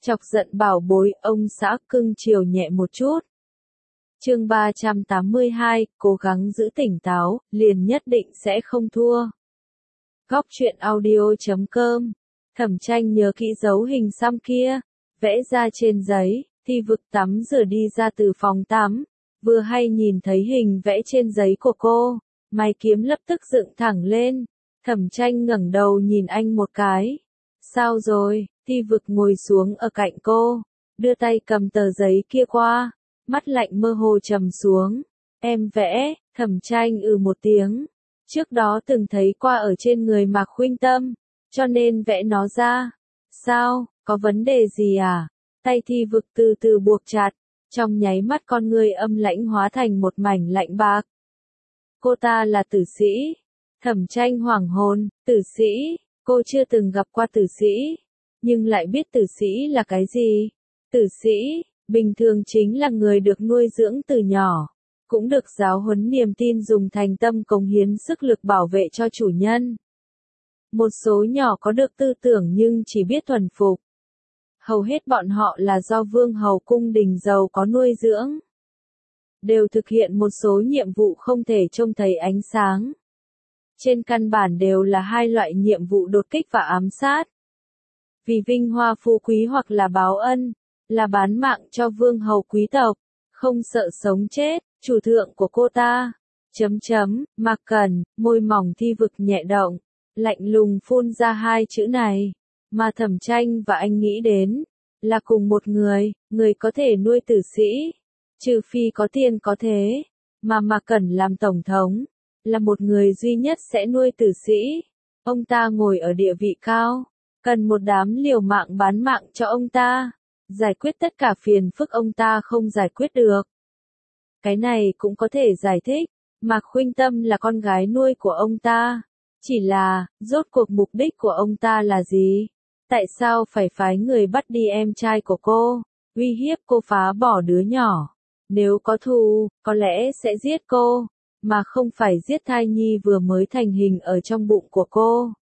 Chọc giận bảo bối, ông xã cưng chiều nhẹ một chút. Chương 382, cố gắng giữ tỉnh táo, liền nhất định sẽ không thua. Góc truyện audio.com. Thẩm Tranh nhớ kỹ dấu hình xăm kia, vẽ ra trên giấy, Thi Vực tắm rửa đi ra từ phòng tắm, vừa hay nhìn thấy hình vẽ trên giấy của cô, mày kiếm lập tức dựng thẳng lên. Thẩm Tranh ngẩng đầu nhìn anh một cái. Sao rồi? Thi Vực ngồi xuống ở cạnh cô, đưa tay cầm tờ giấy kia qua, mắt lạnh mơ hồ trầm xuống. Em vẽ. Thẩm Tranh một tiếng. Trước đó từng thấy qua ở trên người Mạc Khuynh Tâm, cho nên vẽ nó ra. Sao, có vấn đề gì à? Tay Thi Vực từ từ buộc chặt, trong nháy mắt con người âm lãnh hóa thành một mảnh lạnh bạc. Cô ta là tử sĩ. Thẩm Tranh hoảng hồn, tử sĩ, cô chưa từng gặp qua tử sĩ, nhưng lại biết tử sĩ là cái gì. Tử sĩ, bình thường chính là người được nuôi dưỡng từ nhỏ, cũng được giáo huấn niềm tin dùng thành tâm cống hiến sức lực bảo vệ cho chủ nhân. Một số nhỏ có được tư tưởng nhưng chỉ biết thuần phục. Hầu hết bọn họ là do vương hầu cung đình giàu có nuôi dưỡng, đều thực hiện một số nhiệm vụ không thể trông thấy ánh sáng. Trên căn bản đều là hai loại nhiệm vụ đột kích và ám sát. Vì vinh hoa phú quý hoặc là báo ân, là bán mạng cho vương hầu quý tộc, không sợ sống chết. Chủ thượng của cô ta. Mạc Cẩn, môi mỏng Thi Vực nhẹ động, lạnh lùng phun ra hai chữ này, mà Thẩm Tranh và anh nghĩ đến, là cùng một người có thể nuôi tử sĩ, trừ phi có tiền có thế, mà Mạc Cẩn làm tổng thống, là một người duy nhất sẽ nuôi tử sĩ. Ông ta ngồi ở địa vị cao, cần một đám liều mạng bán mạng cho ông ta, giải quyết tất cả phiền phức ông ta không giải quyết được. Cái này cũng có thể giải thích, Mạc Khuynh Tâm là con gái nuôi của ông ta. Chỉ là, rốt cuộc mục đích của ông ta là gì? Tại sao phải phái người bắt đi em trai của cô, uy hiếp cô phá bỏ đứa nhỏ? Nếu có thù, có lẽ sẽ giết cô, mà không phải giết thai nhi vừa mới thành hình ở trong bụng của cô.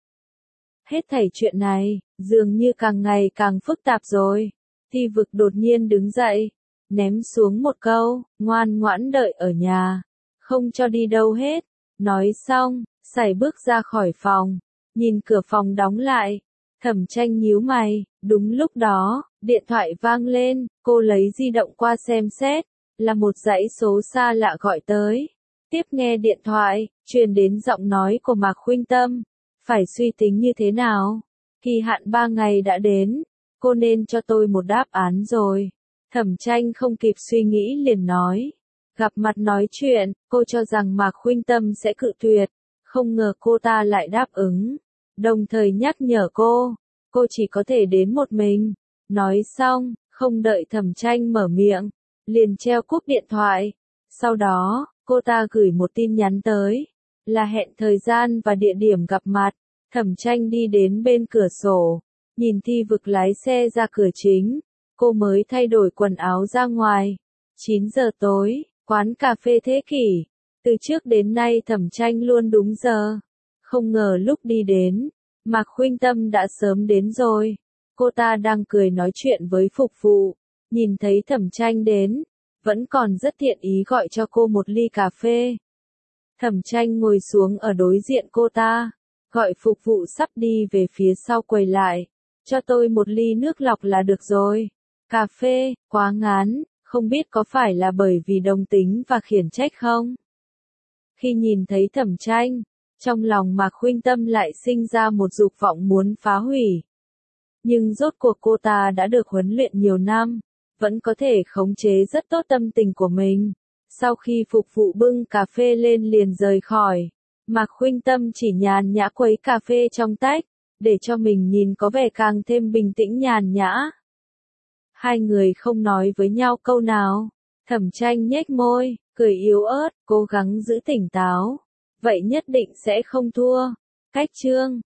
Hết thảy chuyện này, dường như càng ngày càng phức tạp rồi. Thi Vực đột nhiên đứng dậy, ném xuống một câu, ngoan ngoãn đợi ở nhà, không cho đi đâu hết. Nói xong, sải bước ra khỏi phòng, nhìn cửa phòng đóng lại. Thẩm Tranh nhíu mày, đúng lúc đó, điện thoại vang lên, cô lấy di động qua xem xét, là một dãy số xa lạ gọi tới. Tiếp nghe điện thoại, truyền đến giọng nói của Mạc Khuynh Tâm. Phải suy tính như thế nào? Kỳ hạn 3 ngày đã đến, cô nên cho tôi một đáp án rồi. Thẩm Tranh không kịp suy nghĩ liền nói. Gặp mặt nói chuyện, cô cho rằng Mạc Khuynh Tâm sẽ cự tuyệt, không ngờ cô ta lại đáp ứng, đồng thời nhắc nhở cô chỉ có thể đến một mình. Nói xong, không đợi Thẩm Tranh mở miệng, liền treo cúp điện thoại. Sau đó, cô ta gửi một tin nhắn tới, là hẹn thời gian và địa điểm gặp mặt. Thẩm Tranh đi đến bên cửa sổ, nhìn Thi Vực lái xe ra cửa chính, cô mới thay đổi quần áo ra ngoài. 9 giờ tối, quán cà phê Thế Kỷ. Từ trước đến nay Thẩm Tranh luôn đúng giờ. Không ngờ lúc đi đến, Mạc Khuynh Tâm đã sớm đến rồi. Cô ta đang cười nói chuyện với phục vụ, nhìn thấy Thẩm Tranh đến, vẫn còn rất thiện ý gọi cho cô một ly cà phê. Thẩm Tranh ngồi xuống ở đối diện cô ta, gọi phục vụ sắp đi về phía sau quầy lại. Cho tôi một ly nước lọc là được rồi. Cà phê, quá ngán, không biết có phải là bởi vì đồng tính và khiển trách không? Khi nhìn thấy Thẩm Tranh, trong lòng Mạc Khuynh Tâm lại sinh ra một dục vọng muốn phá hủy. Nhưng rốt cuộc cô ta đã được huấn luyện nhiều năm, vẫn có thể khống chế rất tốt tâm tình của mình. Sau khi phục vụ bưng cà phê lên liền rời khỏi, Mạc Khuynh Tâm chỉ nhàn nhã quấy cà phê trong tách, để cho mình nhìn có vẻ càng thêm bình tĩnh nhàn nhã. Hai người không nói với nhau câu nào. Thẩm Tranh nhếch môi, cười yếu ớt, cố gắng giữ tỉnh táo. Vậy nhất định sẽ không thua. Cách chương